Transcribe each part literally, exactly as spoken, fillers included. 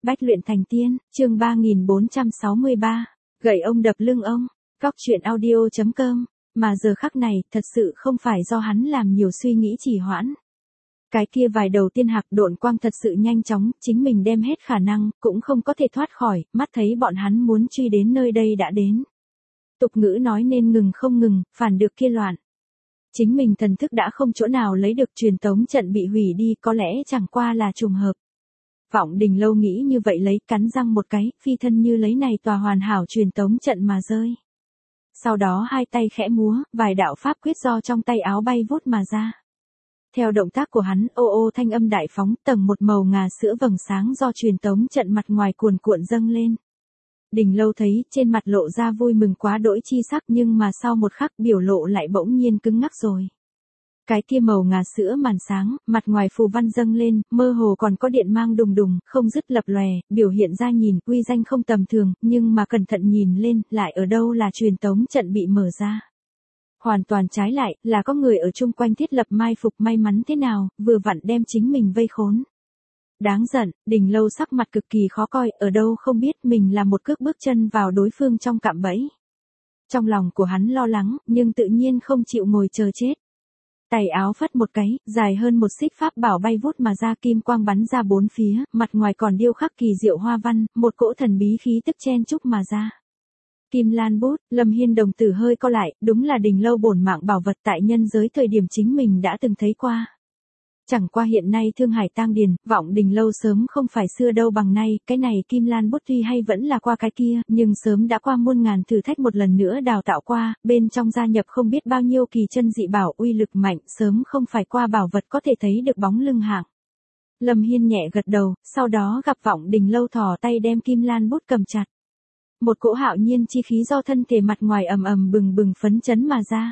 Bách luyện thành tiên, chương ba nghìn bốn trăm sáu mươi ba, gậy ông đập lưng ông, cóc truyện audio chấm com, mà giờ khắc này, thật sự không phải do hắn làm nhiều suy nghĩ trì hoãn. Cái kia vài đầu tiên hạc độn quang thật sự nhanh chóng, chính mình đem hết khả năng, cũng không có thể thoát khỏi, mắt thấy bọn hắn muốn truy đến nơi đây đã đến. Tục ngữ nói nên ngừng không ngừng, phản được kia loạn. Chính mình thần thức đã không chỗ nào lấy được, truyền tống trận bị hủy đi, có lẽ chẳng qua là trùng hợp. Vọng Đình Lâu nghĩ như vậy, lấy cắn răng một cái, phi thân như lấy này tòa hoàn hảo truyền tống trận mà rơi. Sau đó hai tay khẽ múa, vài đạo pháp quyết do trong tay áo bay vút mà ra. Theo động tác của hắn, ô ô thanh âm đại phóng, tầng một màu ngà sữa vầng sáng do truyền tống trận mặt ngoài cuồn cuộn dâng lên. Đình Lâu thấy, trên mặt lộ ra vui mừng quá đỗi chi sắc, nhưng mà sau một khắc biểu lộ lại bỗng nhiên cứng ngắc rồi. Cái kia màu ngà sữa màn sáng, mặt ngoài phù văn dâng lên, mơ hồ còn có điện mang đùng đùng, không dứt lập lòe, biểu hiện ra nhìn, uy danh không tầm thường, nhưng mà cẩn thận nhìn lên, lại ở đâu là truyền tống trận bị mở ra. Hoàn toàn trái lại, là có người ở chung quanh thiết lập mai phục, may mắn thế nào, vừa vặn đem chính mình vây khốn. Đáng giận, Đình Lâu sắc mặt cực kỳ khó coi, ở đâu không biết mình là một cước bước chân vào đối phương trong cạm bẫy. Trong lòng của hắn lo lắng, nhưng tự nhiên không chịu ngồi chờ chết. Tay áo phất một cái, dài hơn một xích pháp bảo bay vút mà ra, kim quang bắn ra bốn phía, mặt ngoài còn điêu khắc kỳ diệu hoa văn, một cỗ thần bí khí tức chen chúc mà ra. Kim Lan bút, Lâm Hiên đồng tử hơi co lại, đúng là Đình Lâu bổn mạng bảo vật tại nhân giới thời điểm chính mình đã từng thấy qua. Chẳng qua hiện nay Thương Hải tang điền, Vọng Đình Lâu sớm không phải xưa đâu bằng nay, cái này Kim Lan bút tuy hay vẫn là qua cái kia, nhưng sớm đã qua muôn ngàn thử thách một lần nữa đào tạo qua, bên trong gia nhập không biết bao nhiêu kỳ chân dị bảo, uy lực mạnh, sớm không phải qua bảo vật có thể thấy được bóng lưng hạng. Lâm Hiên nhẹ gật đầu, sau đó gặp Vọng Đình Lâu thò tay đem Kim Lan bút cầm chặt. Một cỗ hạo nhiên chi khí do thân thể mặt ngoài ầm ầm bừng bừng phấn chấn mà ra.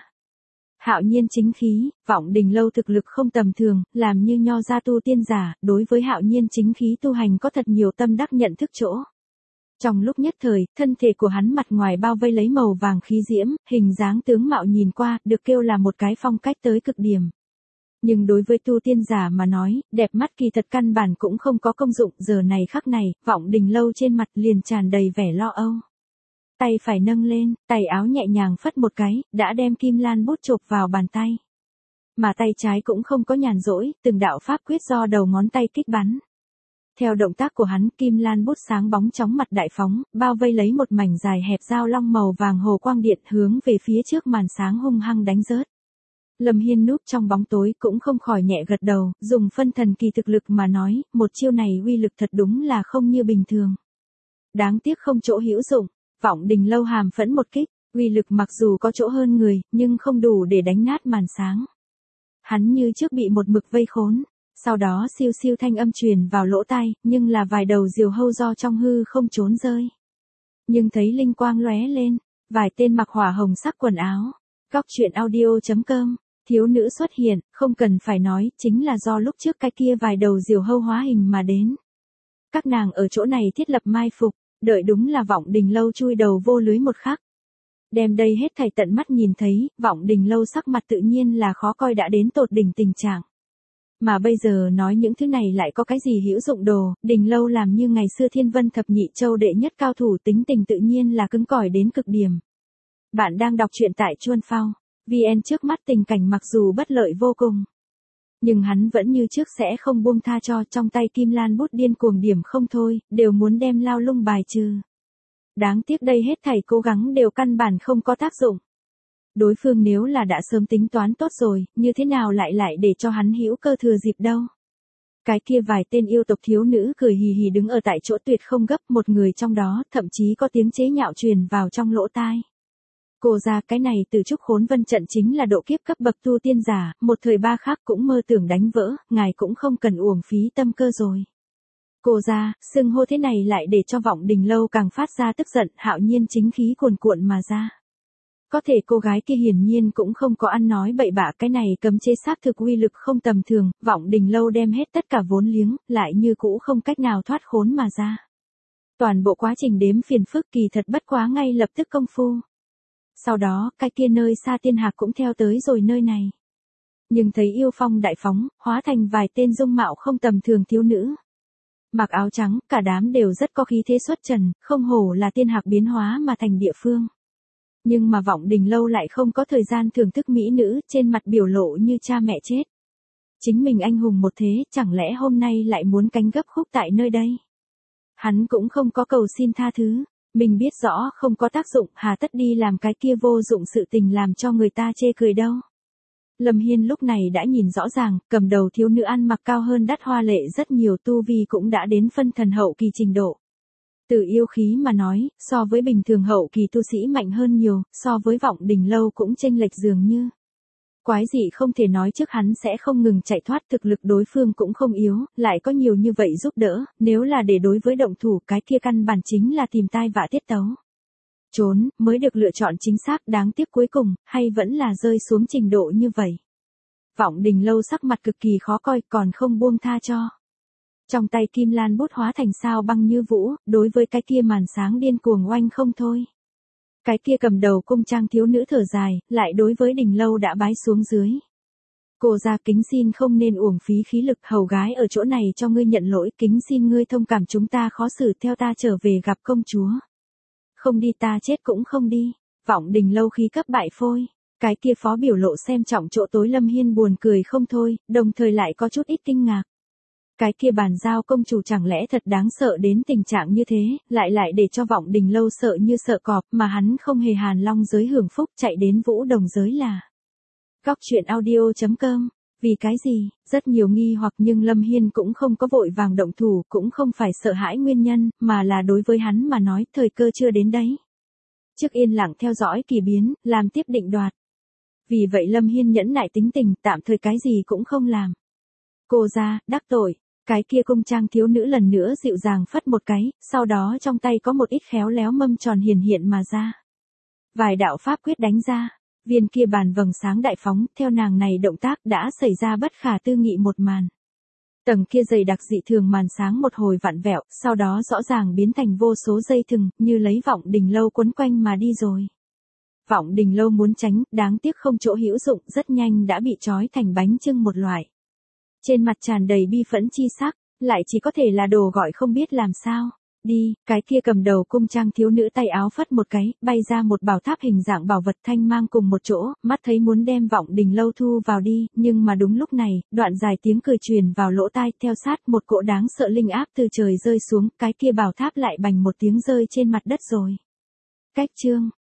Hạo nhiên chính khí, Vọng Đình Lâu thực lực không tầm thường, làm như nho gia tu tiên giả, đối với hạo nhiên chính khí tu hành có thật nhiều tâm đắc nhận thức chỗ. Trong lúc nhất thời, thân thể của hắn mặt ngoài bao vây lấy màu vàng khí diễm, hình dáng tướng mạo nhìn qua, được kêu là một cái phong cách tới cực điểm. Nhưng đối với tu tiên giả mà nói, đẹp mắt kỳ thật căn bản cũng không có công dụng, giờ này khắc này, Vọng Đình Lâu trên mặt liền tràn đầy vẻ lo âu. Tay phải nâng lên, tay áo nhẹ nhàng phất một cái, đã đem Kim Lan bút chộp vào bàn tay. Mà tay trái cũng không có nhàn rỗi, từng đạo pháp quyết do đầu ngón tay kích bắn. Theo động tác của hắn, Kim Lan bút sáng bóng chóng mặt đại phóng, bao vây lấy một mảnh dài hẹp dao long màu vàng hồ quang điện, hướng về phía trước màn sáng hung hăng đánh rớt. Lâm Hiên núp trong bóng tối cũng không khỏi nhẹ gật đầu, dùng phân thần kỳ thực lực mà nói, một chiêu này uy lực thật đúng là không như bình thường. Đáng tiếc không chỗ hữu dụng. Vọng Đình Lâu hàm phẫn một kích, uy lực mặc dù có chỗ hơn người, nhưng không đủ để đánh nát màn sáng. Hắn như trước bị một mực vây khốn, sau đó siêu siêu thanh âm truyền vào lỗ tai, nhưng là vài đầu diều hâu do trong hư không trốn rơi. Nhưng thấy linh quang lóe lên, vài tên mặc hỏa hồng sắc quần áo, cóc truyện audio chấm com, thiếu nữ xuất hiện, không cần phải nói, chính là do lúc trước cái kia vài đầu diều hâu hóa hình mà đến. Các nàng ở chỗ này thiết lập mai phục. Đợi đúng là Vọng Đình Lâu chui đầu vô lưới một khắc. Đem đây hết thảy tận mắt nhìn thấy, Vọng Đình Lâu sắc mặt tự nhiên là khó coi đã đến tột đỉnh tình trạng. Mà bây giờ nói những thứ này lại có cái gì hữu dụng đồ, Đình Lâu làm như ngày xưa Thiên Vân Thập Nhị Châu đệ nhất cao thủ, tính tình tự nhiên là cứng cỏi đến cực điểm. Bạn đang đọc truyện tại Chuan Phao, vê en, trước mắt tình cảnh mặc dù bất lợi vô cùng. Nhưng hắn vẫn như trước sẽ không buông tha cho, trong tay Kim Lan bút điên cuồng điểm không thôi, đều muốn đem Lao Lung bài trừ. Đáng tiếc đây hết thảy cố gắng đều căn bản không có tác dụng. Đối phương nếu là đã sớm tính toán tốt rồi, như thế nào lại lại để cho hắn hữu cơ thừa dịp đâu. Cái kia vài tên yêu tộc thiếu nữ cười hì hì đứng ở tại chỗ tuyệt không gấp, một người trong đó thậm chí có tiếng chế nhạo truyền vào trong lỗ tai. Cô ra cái này từ trúc khốn vân trận chính là độ kiếp cấp bậc tu tiên giả, một thời ba khác cũng mơ tưởng đánh vỡ, ngài cũng không cần uổng phí tâm cơ rồi. Cô ra, xưng hô thế này lại để cho Vọng Đình Lâu càng phát ra tức giận, hạo nhiên chính khí cuồn cuộn mà ra. Có thể cô gái kia hiển nhiên cũng không có ăn nói bậy bạ, cái này cấm chế xác thực uy lực không tầm thường, Vọng Đình Lâu đem hết tất cả vốn liếng, lại như cũ không cách nào thoát khốn mà ra. Toàn bộ quá trình đếm phiền phức kỳ thật bất quá ngay lập tức công phu. Sau đó, cái kia nơi xa tiên hạc cũng theo tới rồi nơi này. Nhưng thấy yêu phong đại phóng, hóa thành vài tên dung mạo không tầm thường thiếu nữ. Mặc áo trắng, cả đám đều rất có khí thế xuất trần, không hổ là tiên hạc biến hóa mà thành địa phương. Nhưng mà Vọng Đình Lâu lại không có thời gian thưởng thức mỹ nữ, trên mặt biểu lộ như cha mẹ chết. Chính mình anh hùng một thế, chẳng lẽ hôm nay lại muốn cánh gấp khúc tại nơi đây? Hắn cũng không có cầu xin tha thứ, mình biết rõ không có tác dụng, hà tất đi làm cái kia vô dụng sự tình làm cho người ta chê cười đâu. Lâm Hiên lúc này đã nhìn rõ ràng, cầm đầu thiếu nữ ăn mặc cao hơn Đắt Hoa Lệ rất nhiều, tu vi cũng đã đến phân thần hậu kỳ trình độ. Từ yêu khí mà nói, so với bình thường hậu kỳ tu sĩ mạnh hơn nhiều, so với Vọng Đình Lâu cũng chênh lệch dường như. Quái gì không thể nói trước hắn sẽ không ngừng chạy thoát, thực lực đối phương cũng không yếu, lại có nhiều như vậy giúp đỡ, nếu là để đối với động thủ cái kia căn bản chính là tìm tai vạ tiết tấu. Trốn, mới được lựa chọn chính xác, đáng tiếc cuối cùng, hay vẫn là rơi xuống trình độ như vậy. Vọng Đình Lâu sắc mặt cực kỳ khó coi, còn không buông tha cho. Trong tay kim lan bút hóa thành sao băng như vũ, đối với cái kia màn sáng điên cuồng oanh không thôi. Cái kia cầm đầu cung trang thiếu nữ thở dài, lại đối với Đình Lâu đã bái xuống dưới. Cô ra kính xin không nên uổng phí khí lực, hầu gái ở chỗ này cho ngươi nhận lỗi, kính xin ngươi thông cảm chúng ta khó xử, theo ta trở về gặp công chúa. Không đi ta chết cũng không đi. Vọng Đình Lâu khí cấp bại phôi. Cái kia phó biểu lộ xem trọng chỗ tối Lâm Hiên buồn cười không thôi, đồng thời lại có chút ít kinh ngạc. Cái kia bàn giao công chủ chẳng lẽ thật đáng sợ đến tình trạng như thế, lại lại để cho Vọng Đình Lâu sợ như sợ cọp, mà hắn không hề hàn long giới hưởng phúc chạy đến Vũ Đồng giới là. Góc truyện audio chấm com. Vì cái gì, rất nhiều nghi hoặc nhưng Lâm Hiên cũng không có vội vàng động thủ, cũng không phải sợ hãi nguyên nhân, mà là đối với hắn mà nói thời cơ chưa đến đấy. Trước yên lặng theo dõi kỳ biến, làm tiếp định đoạt. Vì vậy Lâm Hiên nhẫn nại tính tình, tạm thời cái gì cũng không làm. Cô ra, đắc tội. Cái kia cung trang thiếu nữ lần nữa dịu dàng phất một cái, sau đó trong tay có một ít khéo léo mâm tròn hiển hiện mà ra. Vài đạo pháp quyết đánh ra, viên kia bàn vầng sáng đại phóng, theo nàng này động tác đã xảy ra bất khả tư nghị một màn. Tầng kia dày đặc dị thường màn sáng một hồi vặn vẹo, sau đó rõ ràng biến thành vô số dây thừng, như lấy Vọng Đình Lâu quấn quanh mà đi rồi. Vọng Đình Lâu muốn tránh, đáng tiếc không chỗ hữu dụng, rất nhanh đã bị trói thành bánh chưng một loại. Trên mặt tràn đầy bi phẫn chi sắc, lại chỉ có thể là đồ gọi không biết làm sao. Đi, cái kia cầm đầu cung trang thiếu nữ tay áo phất một cái, bay ra một bảo tháp hình dạng bảo vật thanh mang cùng một chỗ, mắt thấy muốn đem Vọng Đình Lâu thu vào đi, nhưng mà đúng lúc này, đoạn dài tiếng cười truyền vào lỗ tai, theo sát một cỗ đáng sợ linh áp từ trời rơi xuống, cái kia bảo tháp lại bành một tiếng rơi trên mặt đất rồi. Cách chương